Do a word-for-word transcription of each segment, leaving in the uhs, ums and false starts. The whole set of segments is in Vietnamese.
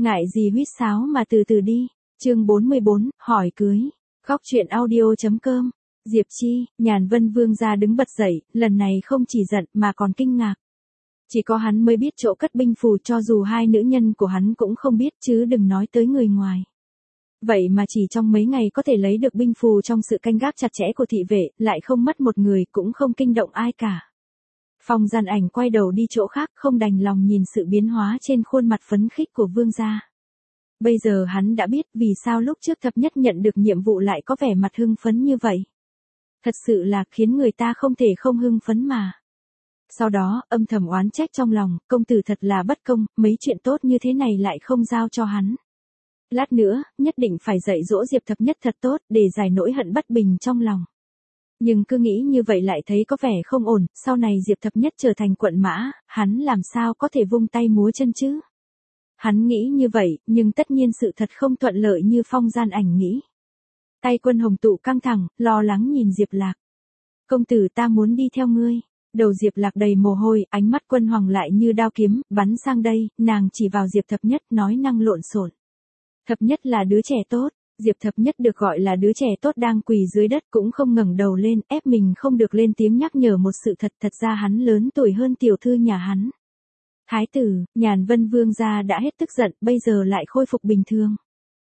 ngại gì huýt sáo mà từ từ đi. Chương bốn mươi bốn, hỏi cưới. Góc truyện audio.com. Diệp Chi, Nhàn Vân Vương gia đứng bật dậy, lần này không chỉ giận mà còn kinh ngạc. Chỉ có hắn mới biết chỗ cất binh phù, cho dù hai nữ nhân của hắn cũng không biết, chứ đừng nói tới người ngoài. Vậy mà chỉ trong mấy ngày có thể lấy được binh phù trong sự canh gác chặt chẽ của thị vệ, lại không mất một người, cũng không kinh động ai cả. Phong Gian Ảnh quay đầu đi chỗ khác, không đành lòng nhìn sự biến hóa trên khuôn mặt phấn khích của vương gia. Bây giờ hắn đã biết vì sao lúc trước thập nhất nhận được nhiệm vụ lại có vẻ mặt hưng phấn như vậy. Thật sự là khiến người ta không thể không hưng phấn mà. Sau đó, âm thầm oán trách trong lòng, công tử thật là bất công, mấy chuyện tốt như thế này lại không giao cho hắn. Lát nữa, nhất định phải dạy dỗ Diệp thập nhất thật tốt, để giải nỗi hận bất bình trong lòng. Nhưng cứ nghĩ như vậy lại thấy có vẻ không ổn, sau này Diệp thập nhất trở thành quận mã, hắn làm sao có thể vung tay múa chân chứ? Hắn nghĩ như vậy, nhưng tất nhiên sự thật không thuận lợi như Phong Gian Ảnh nghĩ. Tay Quân Hồng Tụ căng thẳng, lo lắng nhìn Diệp Lạc. Công tử ta muốn đi theo ngươi. Đầu Diệp Lạc đầy mồ hôi, ánh mắt Quân Hoàng lại như đao kiếm, bắn sang đây, nàng chỉ vào Diệp thập nhất nói năng lộn xộn. Thập nhất là đứa trẻ tốt, Diệp thập nhất được gọi là đứa trẻ tốt đang quỳ dưới đất cũng không ngẩng đầu lên, ép mình không được lên tiếng nhắc nhở một sự thật, thật ra hắn lớn tuổi hơn tiểu thư nhà hắn. Thái tử, Nhàn Vân Vương gia đã hết tức giận, bây giờ lại khôi phục bình thường.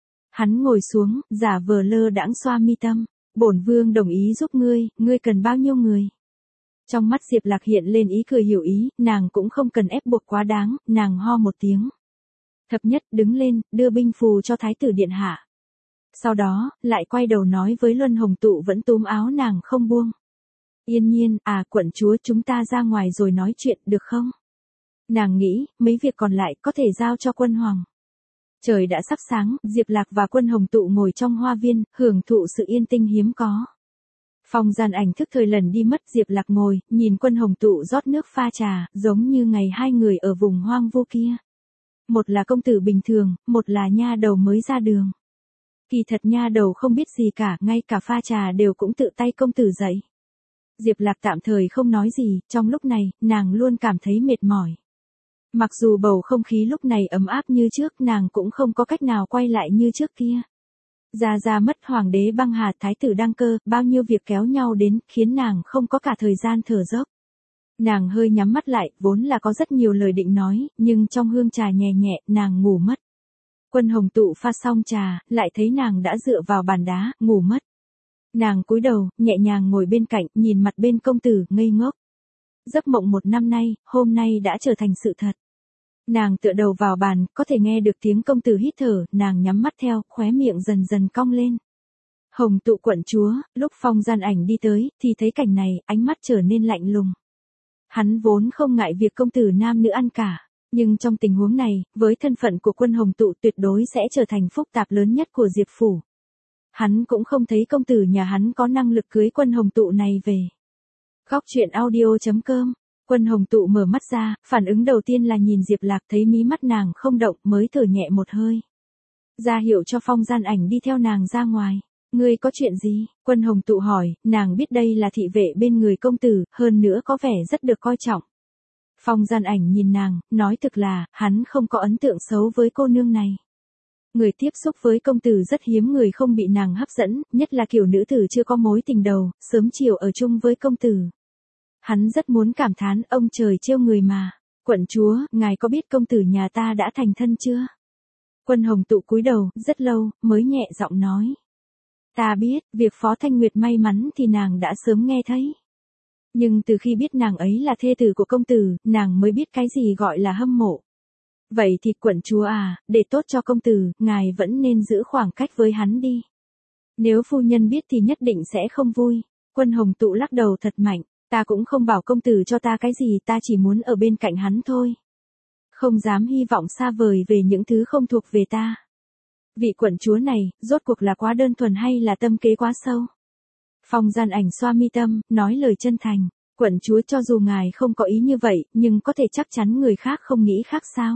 Hắn ngồi xuống, giả vờ lơ đãng xoa mi tâm, bổn vương đồng ý giúp ngươi, ngươi cần bao nhiêu người? Trong mắt Diệp Lạc hiện lên ý cười hiểu ý, nàng cũng không cần ép buộc quá đáng, nàng ho một tiếng. Thập nhất đứng lên, đưa binh phù cho thái tử điện hạ. Sau đó, lại quay đầu nói với Luân Hồng Tụ vẫn túm áo nàng không buông. Yên nhiên, à quận chúa, chúng ta ra ngoài rồi nói chuyện, được không? Nàng nghĩ, mấy việc còn lại có thể giao cho Quân Hoàng. Trời đã sắp sáng, Diệp Lạc và Quân Hồng Tụ ngồi trong hoa viên, hưởng thụ sự yên tĩnh hiếm có. Phong Gian Ảnh thức thời lần đi mất, Diệp Lạc ngồi, nhìn Quân Hồng Tụ rót nước pha trà, giống như ngày hai người ở vùng hoang vu kia. Một là công tử bình thường, một là nha đầu mới ra đường. Kỳ thật nha đầu không biết gì cả, ngay cả pha trà đều cũng tự tay công tử dạy. Diệp Lạc tạm thời không nói gì, trong lúc này, nàng luôn cảm thấy mệt mỏi. Mặc dù bầu không khí lúc này ấm áp như trước, nàng cũng không có cách nào quay lại như trước kia. Gia Gia mất, hoàng đế băng hà, thái tử đăng cơ, bao nhiêu việc kéo nhau đến, khiến nàng không có cả thời gian thở dốc. Nàng hơi nhắm mắt lại, vốn là có rất nhiều lời định nói, nhưng trong hương trà nhẹ nhẹ, nàng ngủ mất. Quân Hồng Tụ pha xong trà, lại thấy nàng đã dựa vào bàn đá, ngủ mất. Nàng cúi đầu, nhẹ nhàng ngồi bên cạnh, nhìn mặt bên công tử, ngây ngốc. Giấc mộng một năm nay, hôm nay đã trở thành sự thật. Nàng tựa đầu vào bàn, có thể nghe được tiếng công tử hít thở, nàng nhắm mắt theo, khóe miệng dần dần cong lên. Hồng Tụ quận chúa, lúc Phong Gian Ảnh đi tới, thì thấy cảnh này, ánh mắt trở nên lạnh lùng. Hắn vốn không ngại việc công tử nam nữ ăn cả, nhưng trong tình huống này, với thân phận của Quân Hồng Tụ tuyệt đối sẽ trở thành phức tạp lớn nhất của Diệp Phủ. Hắn cũng không thấy công tử nhà hắn có năng lực cưới Quân Hồng Tụ này về. Góc truyện audio.com. Quân Hồng Tụ mở mắt ra, phản ứng đầu tiên là nhìn Diệp Lạc, thấy mí mắt nàng không động, mới thở nhẹ một hơi. Ra hiệu cho Phong Gian Ảnh đi theo nàng ra ngoài. Ngươi có chuyện gì? Quân Hồng Tụ hỏi, nàng biết đây là thị vệ bên người công tử, hơn nữa có vẻ rất được coi trọng. Phong Gian Ảnh nhìn nàng, nói thực là, hắn không có ấn tượng xấu với cô nương này. Người tiếp xúc với công tử rất hiếm người không bị nàng hấp dẫn, nhất là kiểu nữ tử chưa có mối tình đầu, sớm chiều ở chung với công tử. Hắn rất muốn cảm thán, ông trời trêu người mà. Quận chúa, ngài có biết công tử nhà ta đã thành thân chưa? Quân Hồng Tụ cúi đầu, rất lâu, mới nhẹ giọng nói. Ta biết, việc Phó Thanh Nguyệt may mắn thì nàng đã sớm nghe thấy. Nhưng từ khi biết nàng ấy là thê tử của công tử, nàng mới biết cái gì gọi là hâm mộ. Vậy thì quận chúa à, để tốt cho công tử, ngài vẫn nên giữ khoảng cách với hắn đi. Nếu phu nhân biết thì nhất định sẽ không vui. Quân Hồng Tụ lắc đầu thật mạnh, ta cũng không bảo công tử cho ta cái gì, ta chỉ muốn ở bên cạnh hắn thôi. Không dám hy vọng xa vời về những thứ không thuộc về ta. Vị quận chúa này, rốt cuộc là quá đơn thuần hay là tâm kế quá sâu? Phong Gian Ảnh xoa mi tâm, nói lời chân thành. Quận chúa, cho dù ngài không có ý như vậy, nhưng có thể chắc chắn người khác không nghĩ khác sao?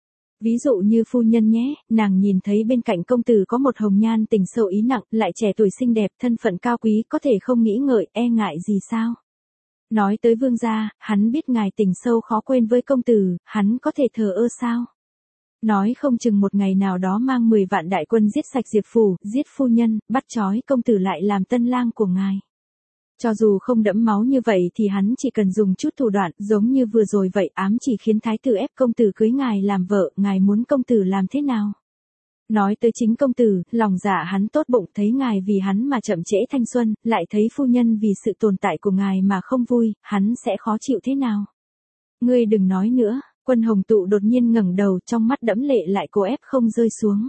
Ví dụ như phu nhân nhé, nàng nhìn thấy bên cạnh công tử có một hồng nhan tình sâu ý nặng, lại trẻ tuổi xinh đẹp, thân phận cao quý, có thể không nghĩ ngợi, e ngại gì sao? Nói tới vương gia, hắn biết ngài tình sâu khó quên với công tử, hắn có thể thờ ơ sao? Nói không chừng một ngày nào đó mang mười vạn đại quân giết sạch Diệp phủ, giết phu nhân, bắt trói công tử lại làm tân lang của ngài. Cho dù không đẫm máu như vậy thì hắn chỉ cần dùng chút thủ đoạn giống như vừa rồi vậy, ám chỉ khiến thái tử ép công tử cưới ngài làm vợ, ngài muốn công tử làm thế nào? Nói tới chính công tử, lòng dạ hắn tốt bụng, thấy ngài vì hắn mà chậm trễ thanh xuân, lại thấy phu nhân vì sự tồn tại của ngài mà không vui, hắn sẽ khó chịu thế nào? Ngươi đừng nói nữa. Quân Hồng Tụ đột nhiên ngẩng đầu, trong mắt đẫm lệ lại cố ép không rơi xuống.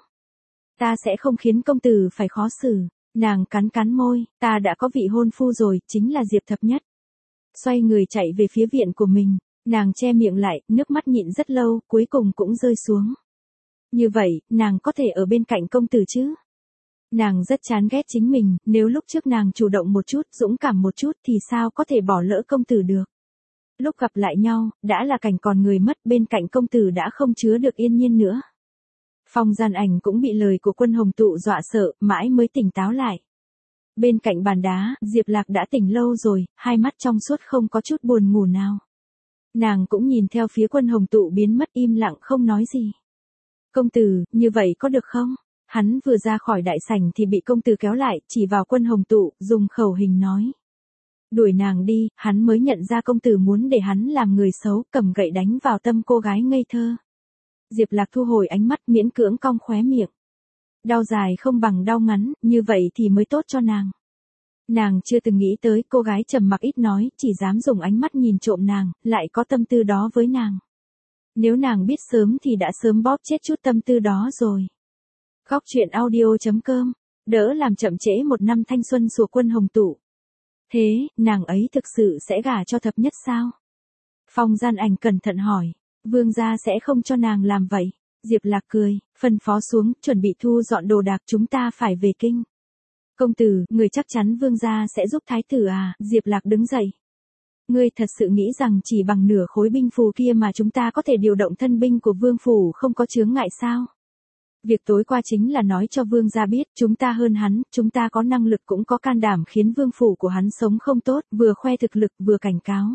Ta sẽ không khiến công tử phải khó xử. Nàng cắn cắn môi, ta đã có vị hôn phu rồi, chính là Diệp Thập Nhất. Xoay người chạy về phía viện của mình, nàng che miệng lại, nước mắt nhịn rất lâu, cuối cùng cũng rơi xuống. Như vậy, nàng có thể ở bên cạnh công tử chứ? Nàng rất chán ghét chính mình, nếu lúc trước nàng chủ động một chút, dũng cảm một chút thì sao có thể bỏ lỡ công tử được? Lúc gặp lại nhau, đã là cảnh còn người mất, bên cạnh công tử đã không chứa được yên nhiên nữa. Phong Gian Ảnh cũng bị lời của Quân Hồng Tụ dọa sợ, mãi mới tỉnh táo lại. Bên cạnh bàn đá, Diệp Lạc đã tỉnh lâu rồi, hai mắt trong suốt không có chút buồn ngủ nào. Nàng cũng nhìn theo phía Quân Hồng Tụ biến mất, im lặng không nói gì. Công tử, như vậy có được không? Hắn vừa ra khỏi đại sảnh thì bị công tử kéo lại, chỉ vào Quân Hồng Tụ, dùng khẩu hình nói. Đuổi nàng đi, hắn mới nhận ra công tử muốn để hắn làm người xấu, cầm gậy đánh vào tâm cô gái ngây thơ. Diệp Lạc thu hồi ánh mắt, miễn cưỡng cong khóe miệng. Đau dài không bằng đau ngắn, như vậy thì mới tốt cho nàng. Nàng chưa từng nghĩ tới cô gái trầm mặc ít nói, chỉ dám dùng ánh mắt nhìn trộm nàng, lại có tâm tư đó với nàng. Nếu nàng biết sớm thì đã sớm bóp chết chút tâm tư đó rồi. Góc truyện audio chấm com, đỡ làm chậm trễ một năm thanh xuân của Quân Hồng Tụ. Thế, nàng ấy thực sự sẽ gả cho Thập Nhất sao? Phong Gian Ảnh cẩn thận hỏi, vương gia sẽ không cho nàng làm vậy. Diệp Lạc cười, phân phó xuống, chuẩn bị thu dọn đồ đạc, chúng ta phải về kinh. Công tử, người chắc chắn vương gia sẽ giúp thái tử à? Diệp Lạc đứng dậy. Ngươi thật sự nghĩ rằng chỉ bằng nửa khối binh phù kia mà chúng ta có thể điều động thân binh của vương phủ không có chướng ngại sao? Việc tối qua chính là nói cho vương gia biết, chúng ta hơn hắn, chúng ta có năng lực cũng có can đảm khiến vương phủ của hắn sống không tốt, vừa khoe thực lực vừa cảnh cáo.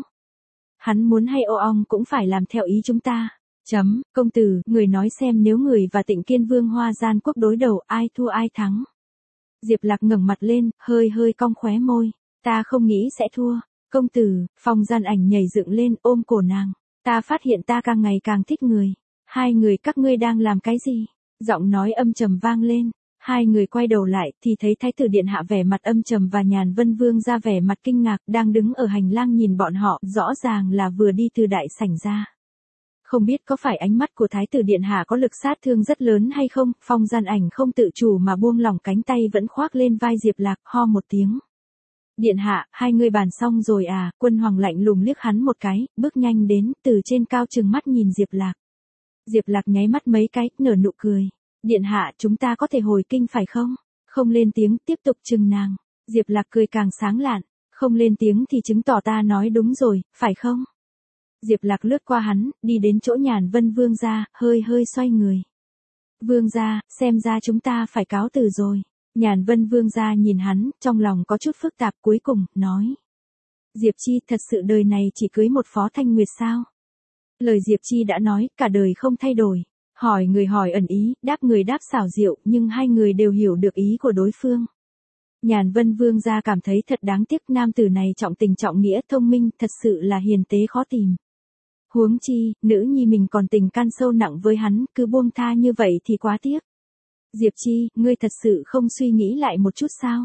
Hắn muốn hay ô ong cũng phải làm theo ý chúng ta. Chấm, công tử, người nói xem nếu người và Tịnh Kiên Vương Hoa Gian Quốc đối đầu, ai thua ai thắng. Diệp Lạc ngẩng mặt lên, hơi hơi cong khóe môi. Ta không nghĩ sẽ thua. Công tử, Phong Gian Ảnh nhảy dựng lên, ôm cổ nàng. Ta phát hiện ta càng ngày càng thích người. Hai người các ngươi đang làm cái gì? Giọng nói âm trầm vang lên. Hai người quay đầu lại, thì thấy Thái tử Điện Hạ vẻ mặt âm trầm và Nhàn Vân Vương ra vẻ mặt kinh ngạc, đang đứng ở hành lang nhìn bọn họ, rõ ràng là vừa đi từ đại sảnh ra. Không biết có phải ánh mắt của Thái tử Điện Hạ có lực sát thương rất lớn hay không, Phong Gian Ảnh không tự chủ mà buông lỏng cánh tay vẫn khoác lên vai Diệp Lạc, ho một tiếng. Điện Hạ, hai người bàn xong rồi à? Quân Hoàng lạnh lùng liếc hắn một cái, bước nhanh đến, từ trên cao trừng mắt nhìn Diệp Lạc. Diệp Lạc nháy mắt mấy cái, nở nụ cười. Điện Hạ, chúng ta có thể hồi kinh phải không? Không lên tiếng, tiếp tục trừng nàng. Diệp Lạc cười càng sáng lạn. Không lên tiếng thì chứng tỏ ta nói đúng rồi, phải không? Diệp Lạc lướt qua hắn, đi đến chỗ Nhàn Vân Vương gia, hơi hơi xoay người. Vương gia, xem ra chúng ta phải cáo từ rồi. Nhàn Vân Vương gia nhìn hắn, trong lòng có chút phức tạp, cuối cùng, nói. Diệp Chi, thật sự đời này chỉ cưới một Phó Thanh Nguyệt sao? Lời Diệp Chi đã nói, cả đời không thay đổi. Hỏi người hỏi ẩn ý, đáp người đáp xảo diệu, nhưng hai người đều hiểu được ý của đối phương. Nhàn Vân Vương gia cảm thấy thật đáng tiếc, nam tử này trọng tình trọng nghĩa, thông minh, thật sự là hiền tế khó tìm. Huống chi, nữ nhi mình còn tình can sâu nặng với hắn, cứ buông tha như vậy thì quá tiếc. Diệp Chi, ngươi thật sự không suy nghĩ lại một chút sao?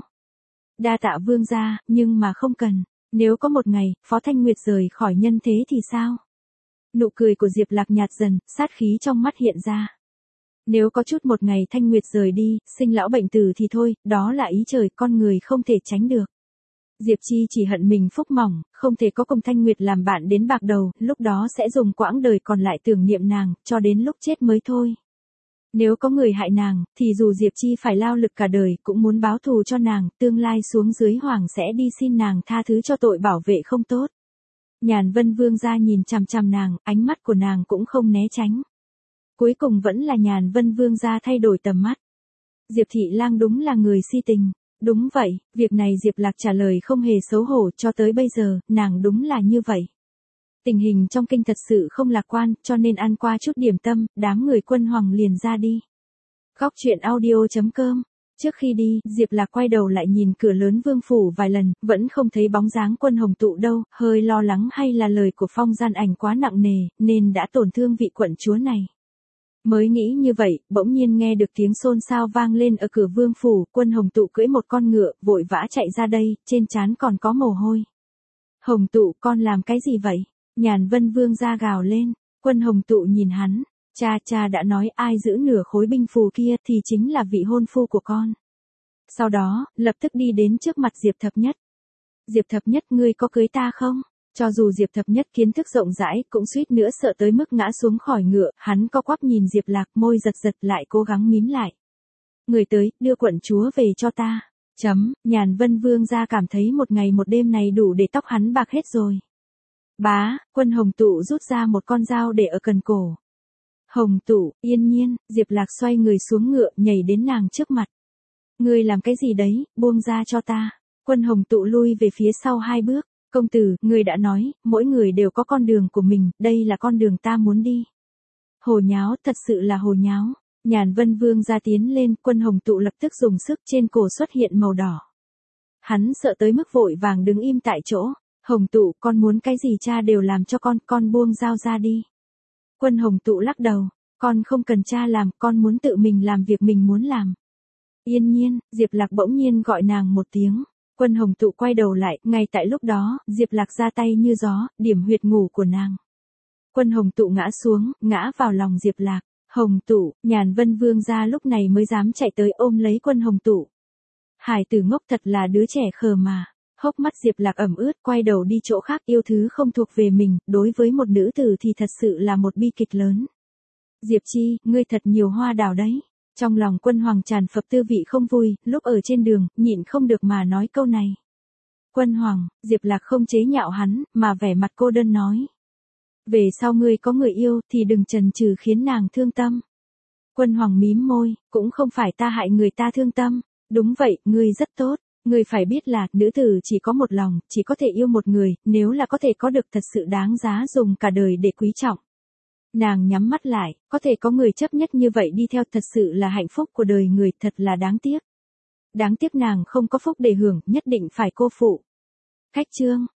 Đa tạ vương gia, nhưng mà không cần. Nếu có một ngày, Phó Thanh Nguyệt rời khỏi nhân thế thì sao? Nụ cười của Diệp Lạc nhạt dần, sát khí trong mắt hiện ra. Nếu có chút một ngày Thanh Nguyệt rời đi, sinh lão bệnh tử thì thôi, đó là ý trời, con người không thể tránh được. Diệp Chi chỉ hận mình phúc mỏng, không thể có cùng Thanh Nguyệt làm bạn đến bạc đầu, lúc đó sẽ dùng quãng đời còn lại tưởng niệm nàng, cho đến lúc chết mới thôi. Nếu có người hại nàng, thì dù Diệp Chi phải lao lực cả đời, cũng muốn báo thù cho nàng, tương lai xuống dưới hoàng sẽ đi xin nàng tha thứ cho tội bảo vệ không tốt. Nhàn Vân Vương gia nhìn chằm chằm nàng, ánh mắt của nàng cũng không né tránh. Cuối cùng vẫn là Nhàn Vân Vương gia thay đổi tầm mắt. Diệp Thị Lang đúng là người si tình. Đúng vậy, việc này Diệp Lạc trả lời không hề xấu hổ, cho tới bây giờ, nàng đúng là như vậy. Tình hình trong kinh thật sự không lạc quan, cho nên ăn qua chút điểm tâm, đám người Quân Hoàng liền ra đi. Góc truyện audio chấm com. Trước khi đi, Diệp Lạc quay đầu lại nhìn cửa lớn vương phủ vài lần, vẫn không thấy bóng dáng Quân Hồng Tụ đâu, hơi lo lắng hay là lời của Phong Gian Ảnh quá nặng nề, nên đã tổn thương vị quận chúa này. Mới nghĩ như vậy, bỗng nhiên nghe được tiếng xôn xao vang lên ở cửa vương phủ, Quân Hồng Tụ cưỡi một con ngựa, vội vã chạy ra đây, trên trán còn có mồ hôi. Hồng Tụ, con làm cái gì vậy? Nhàn Vân Vương ra gào lên. Quân Hồng Tụ nhìn hắn, cha cha đã nói ai giữ nửa khối binh phù kia thì chính là vị hôn phu của con. Sau đó, lập tức đi đến trước mặt Diệp Thập Nhất. Diệp Thập Nhất, ngươi có cưới ta không? Cho dù Diệp Thập Nhất kiến thức rộng rãi, cũng suýt nữa sợ tới mức ngã xuống khỏi ngựa, hắn co quắp nhìn Diệp Lạc, môi giật giật lại cố gắng mím lại. Người tới, đưa quận chúa về cho ta. Chấm, Nhàn Vân Vương ra cảm thấy một ngày một đêm này đủ để tóc hắn bạc hết rồi. Bá, Quân Hồng Tụ rút ra một con dao để ở cần cổ. Hồng Tụ, yên nhiên, Diệp Lạc xoay người xuống ngựa, nhảy đến nàng trước mặt. Ngươi làm cái gì đấy, buông ra cho ta. Quân Hồng Tụ lui về phía sau hai bước. Công tử, người đã nói, mỗi người đều có con đường của mình, đây là con đường ta muốn đi. Hồ nháo, thật sự là hồ nháo. Nhàn Vân Vương ra tiến lên, Quân Hồng Tụ lập tức dùng sức, trên cổ xuất hiện màu đỏ. Hắn sợ tới mức vội vàng đứng im tại chỗ. Hồng Tụ, con muốn cái gì cha đều làm cho con, con buông dao ra đi. Quân Hồng Tụ lắc đầu, con không cần cha làm, con muốn tự mình làm việc mình muốn làm. Yên nhiên, Diệp Lạc bỗng nhiên gọi nàng một tiếng. Quân Hồng Tụ quay đầu lại, ngay tại lúc đó, Diệp Lạc ra tay như gió, điểm huyệt ngủ của nàng. Quân Hồng Tụ ngã xuống, ngã vào lòng Diệp Lạc. Hồng Tụ, Nhàn Vân Vương ra lúc này mới dám chạy tới ôm lấy Quân Hồng Tụ. Hải tử ngốc thật là đứa trẻ khờ mà. Hốc mắt Diệp Lạc ẩm ướt, quay đầu đi chỗ khác, yêu thứ không thuộc về mình, đối với một nữ tử thì thật sự là một bi kịch lớn. Diệp Chi, ngươi thật nhiều hoa đào đấy. Trong lòng Quân Hoàng tràn phập tư vị không vui, lúc ở trên đường, nhịn không được mà nói câu này. Quân Hoàng, Diệp Lạc không chế nhạo hắn, mà vẻ mặt cô đơn nói. Về sau ngươi có người yêu, thì đừng chần chừ khiến nàng thương tâm. Quân Hoàng mím môi, cũng không phải ta hại người ta thương tâm. Đúng vậy, ngươi rất tốt. Ngươi phải biết là, nữ tử chỉ có một lòng, chỉ có thể yêu một người, nếu là có thể có được thật sự đáng giá dùng cả đời để quý trọng. Nàng nhắm mắt lại, có thể có người chấp nhất như vậy đi theo thật sự là hạnh phúc của đời người, thật là đáng tiếc. Đáng tiếc nàng không có phúc để hưởng, nhất định phải cô phụ. Cách chương.